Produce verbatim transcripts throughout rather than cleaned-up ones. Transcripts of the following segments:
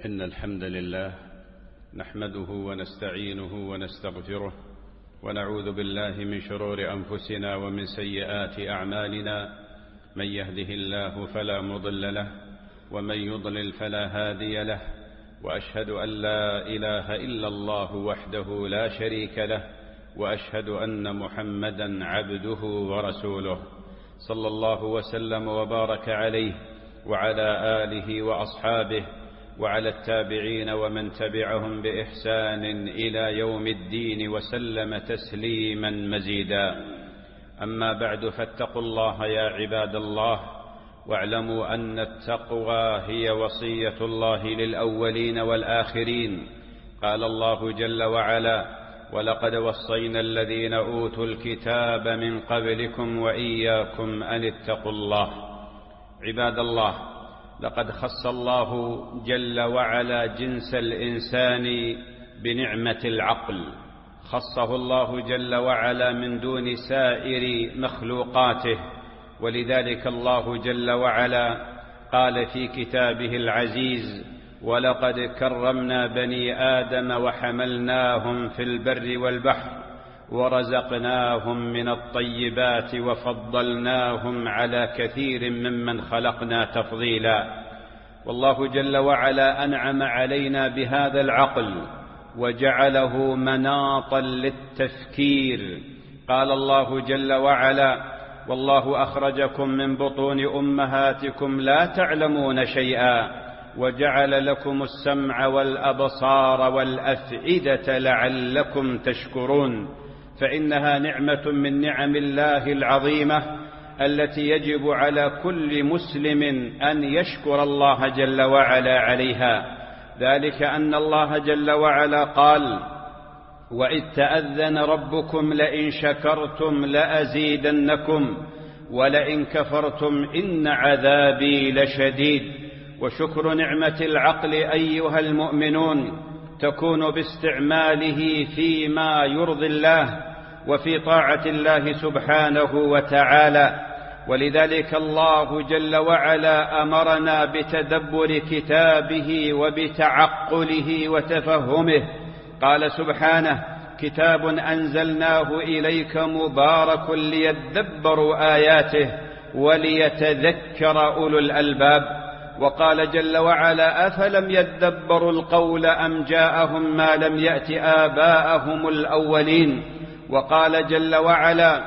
إن الحمد لله نحمده ونستعينه ونستغفره ونعوذ بالله من شرور أنفسنا ومن سيئات أعمالنا. من يهده الله فلا مضل له ومن يضلل فلا هادي له، وأشهد أن لا إله إلا الله وحده لا شريك له، وأشهد أن محمدا عبده ورسوله، صلى الله وسلم وبارك عليه وعلى آله وأصحابه وعلى التابعين ومن تبعهم بإحسان إلى يوم الدين وسلم تسليما مزيدا. أما بعد، فاتقوا الله يا عباد الله، واعلموا أن التقوى هي وصية الله للأولين والآخرين. قال الله جل وعلا: ولقد وصينا الذين أوتوا الكتاب من قبلكم وإياكم أن اتقوا الله. عباد الله، لقد خص الله جل وعلا جنس الإنسان بنعمة العقل، خصه الله جل وعلا من دون سائر مخلوقاته. ولذلك الله جل وعلا قال في كتابه العزيز: ولقد كرمنا بني آدم وحملناهم في البر والبحر ورزقناهم من الطيبات وفضلناهم على كثير ممن خلقنا تفضيلا. والله جل وعلا أنعم علينا بهذا العقل وجعله مناطا للتفكير. قال الله جل وعلا: والله أخرجكم من بطون أمهاتكم لا تعلمون شيئا وجعل لكم السمع والأبصار والأفئدة لعلكم تشكرون. فإنها نعمة من نعم الله العظيمة التي يجب على كل مسلم أن يشكر الله جل وعلا عليها. ذلك أن الله جل وعلا قال: وإذ تأذن ربكم لئن شكرتم لأزيدنكم ولئن كفرتم إن عذابي لشديد. وشكر نعمة العقل أيها المؤمنون تكون باستعماله فيما يرضي الله وفي طاعة الله سبحانه وتعالى. ولذلك الله جل وعلا أمرنا بتدبر كتابه وبتعقله وتفهمه. قال سبحانه: كتاب أنزلناه إليك مبارك ليدبروا آياته وليتذكر أولو الألباب. وقال جل وعلا: أفلم يدبروا القول أم جاءهم ما لم يأت آباءهم الأولين. وقال جل وعلا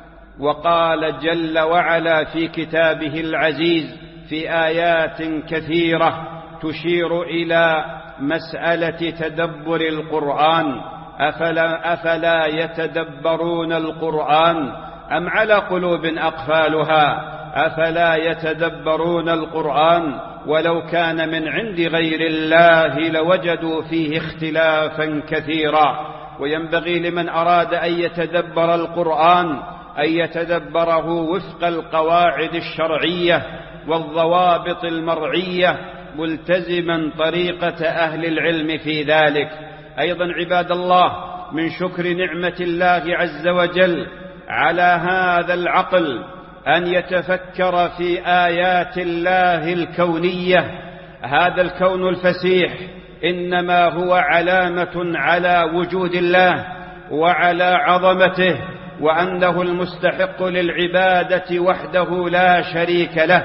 وقال جل وعلا في كتابه العزيز في آيات كثيرة تشير إلى مسألة تدبر القرآن: أفلا, أفلا يتدبرون القرآن أم على قلوب أقفالها أفلا يتدبرون القرآن ولو كان من عند غير الله لوجدوا فيه اختلافا كثيرا. وينبغي لمن أراد أن يتدبر القرآن أن يتدبره وفق القواعد الشرعية والضوابط المرعية ملتزما طريقة أهل العلم في ذلك. أيضا عباد الله، من شكر نعمة الله عز وجل على هذا العقل أن يتفكر في آيات الله الكونية. هذا الكون الفسيح إنما هو علامة على وجود الله وعلى عظمته وأنه المستحق للعبادة وحده لا شريك له.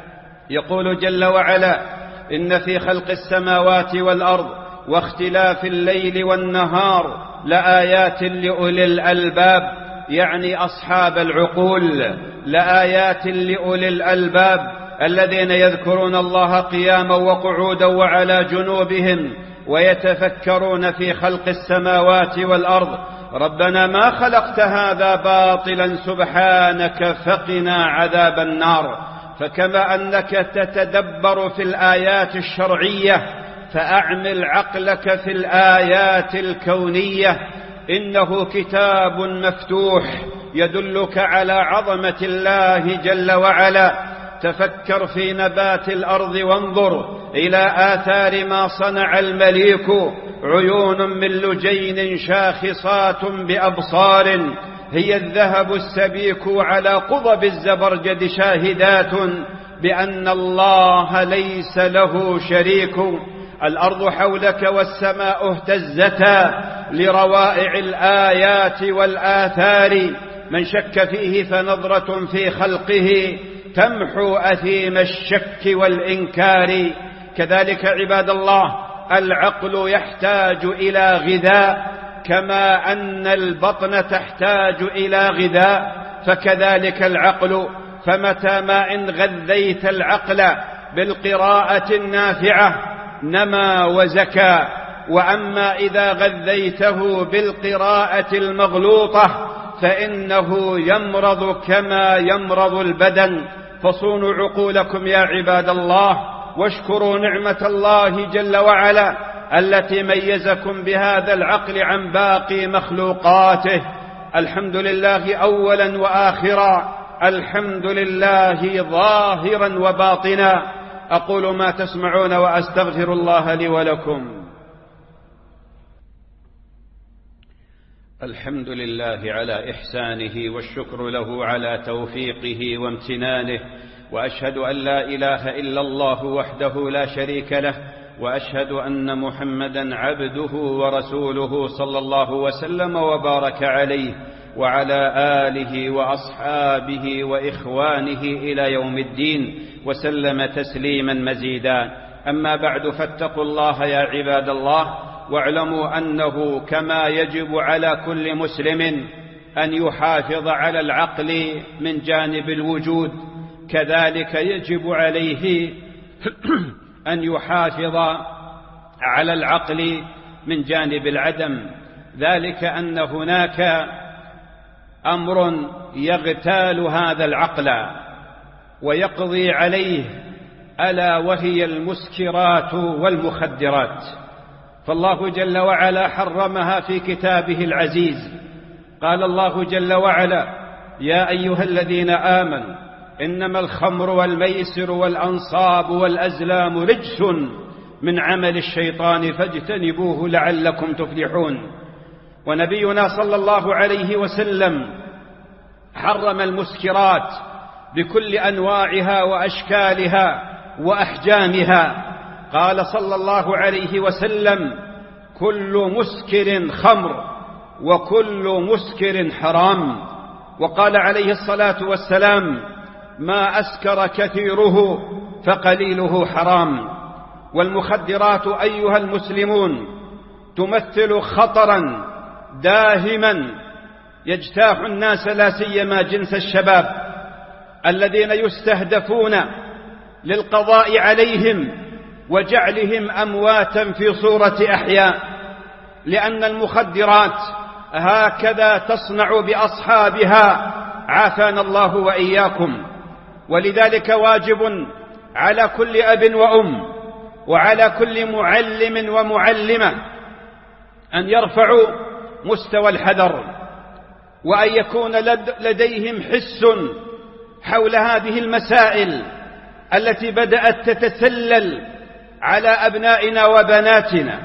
يقول جل وعلا: إن في خلق السماوات والأرض واختلاف الليل والنهار لآيات لأولي الألباب، يعني أصحاب العقول، لآيات لأولي الألباب الذين يذكرون الله قياما وقعودا وعلى جنوبهم ويتفكرون في خلق السماوات والأرض. ربنا ما خلقت هذا باطلا سبحانك فقنا عذاب النار. فكما أنك تتدبر في الآيات الشرعية فأعمل عقلك في الآيات الكونية. إنه كتاب مفتوح يدلك على عظمة الله جل وعلا. تفكر في نبات الأرض وانظر إلى آثار ما صنع المليك. عيون من لجين شاخصات بأبصار هي الذهب السبيك على قضب الزبرجد شاهدات بأن الله ليس له شريك. الأرض حولك والسماء اهتزتا لروائع الآيات والآثار، من شك فيه فنظرة في خلقه تمحو أثيم الشك والإنكار. كذلك عباد الله العقل يحتاج إلى غذاء، كما أن البطن تحتاج إلى غذاء فكذلك العقل. فمتى ما إن غذيت العقل بالقراءة النافعة نما وزكى، وأما إذا غذيته بالقراءة المغلوطة فإنه يمرض كما يمرض البدن. فصونوا عقولكم يا عباد الله، واشكروا نعمة الله جل وعلا التي ميزكم بهذا العقل عن باقي مخلوقاته. الحمد لله أولا وآخرا، الحمد لله ظاهرا وباطنا. أقول ما تسمعون وأستغفر الله لي ولكم. الحمد لله على إحسانه، والشكر له على توفيقه وامتنانه، وأشهد أن لا إله إلا الله وحده لا شريك له، وأشهد أن محمدا عبده ورسوله صلى الله وسلم وبارك عليه وعلى آله وأصحابه وإخوانه إلى يوم الدين، وسلم تسليما مزيدا. أما بعد، فاتقوا الله يا عباد الله، واعلموا أنه كما يجب على كل مسلم أن يحافظ على العقل من جانب الوجود، كذلك يجب عليه أن يحافظ على العقل من جانب العدم. ذلك أن هناك أمر يغتال هذا العقل ويقضي عليه، ألا وهي المسكرات والمخدرات. فالله جل وعلا حرمها في كتابه العزيز. قال الله جل وعلا: يا أيها الذين آمنوا إنما الخمر والميسر والأنصاب والأزلام رجس من عمل الشيطان فاجتنبوه لعلكم تفلحون. ونبينا صلى الله عليه وسلم حرم المسكرات بكل أنواعها وأشكالها وأحجامها. قال صلى الله عليه وسلم: كل مسكر خمر وكل مسكر حرام. وقال عليه الصلاة والسلام: ما أسكر كثيره فقليله حرام. والمخدرات أيها المسلمون تمثل خطرا داهما يجتاح الناس، لا سيما جنس الشباب الذين يستهدفون للقضاء عليهم وجعلهم أمواتا في صورة أحياء، لأن المخدرات هكذا تصنع بأصحابها، عافانا الله وإياكم. ولذلك واجب على كل أب وأم وعلى كل معلم ومعلمة أن يرفعوا مستوى الحذر، وأن يكون لديهم حس حول هذه المسائل التي بدأت تتسلل على أبنائنا وبناتنا،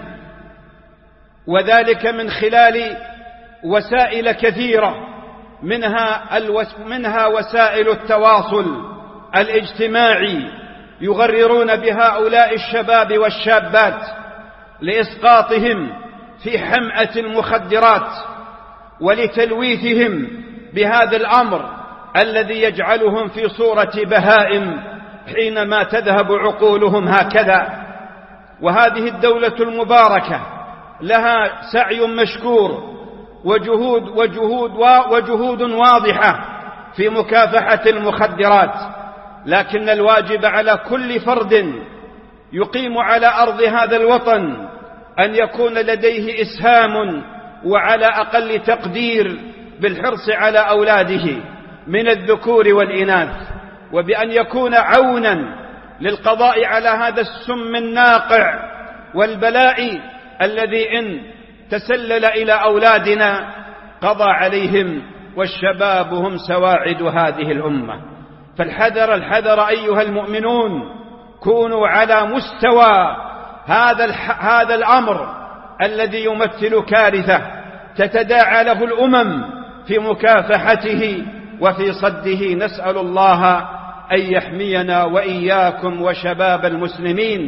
وذلك من خلال وسائل كثيرة، منها, الوس منها وسائل التواصل الاجتماعي، يغررون بهؤلاء الشباب والشابات لإسقاطهم في حمأة المخدرات ولتلويثهم بهذا الأمر الذي يجعلهم في صورة بهائم حينما تذهب عقولهم هكذا. وهذه الدولة المباركة لها سعي مشكور وجهود, وجهود, وجهود واضحة في مكافحة المخدرات، لكن الواجب على كل فرد يقيم على أرض هذا الوطن أن يكون لديه إسهام وعلى أقل تقدير بالحرص على أولاده من الذكور والإناث، وبأن يكون عونا للقضاء على هذا السم الناقع والبلاء الذي إن تسلل إلى أولادنا قضى عليهم، والشباب هم سواعد هذه الأمة. فالحذر الحذر أيها المؤمنون، كونوا على مستوى هذا هذا الأمر الذي يمثل كارثة تتداعى له الأمم في مكافحته وفي صده. نسأل الله أن يحمينا وإياكم وشباب المسلمين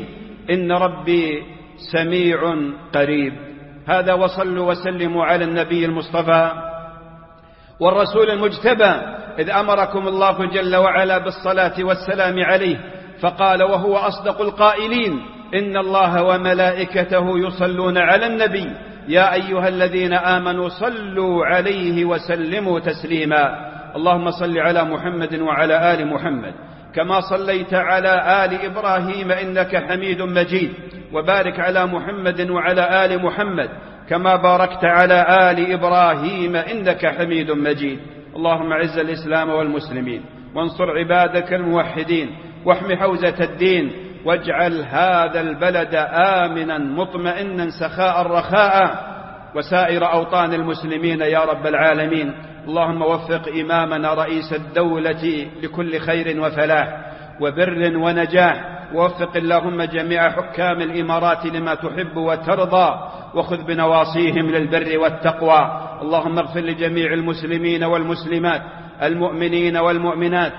إن ربي سميع قريب. هذا وصلوا وسلموا على النبي المصطفى والرسول المجتبى، إذ أمركم الله جل وعلا بالصلاة والسلام عليه، فقال وهو أصدق القائلين: إن الله وملائكته يصلون على النبي يا أيها الذين آمنوا صلوا عليه وسلموا تسليما. اللهم صل على محمد وعلى آل محمد كما صليت على آل إبراهيم إنك حميد مجيد، وبارك على محمد وعلى آل محمد كما باركت على آل إبراهيم إنك حميد مجيد. اللهم اعز الإسلام والمسلمين، وانصر عبادك الموحدين، واحم حوزة الدين، واجعل هذا البلد آمنا مطمئنا سخاء رخاء، وسائر أوطان المسلمين يا رب العالمين. اللهم وفق إمامنا رئيس الدولة لكل خير وفلاح وبر ونجاح، ووفق اللهم جميع حكام الإمارات لما تحب وترضى، وخذ بنواصيهم للبر والتقوى. اللهم اغفر لجميع المسلمين والمسلمات، المؤمنين والمؤمنات،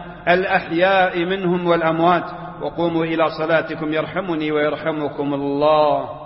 الأحياء منهم والأموات، وقوموا إلى صلاتكم يرحمني ويرحمكم الله.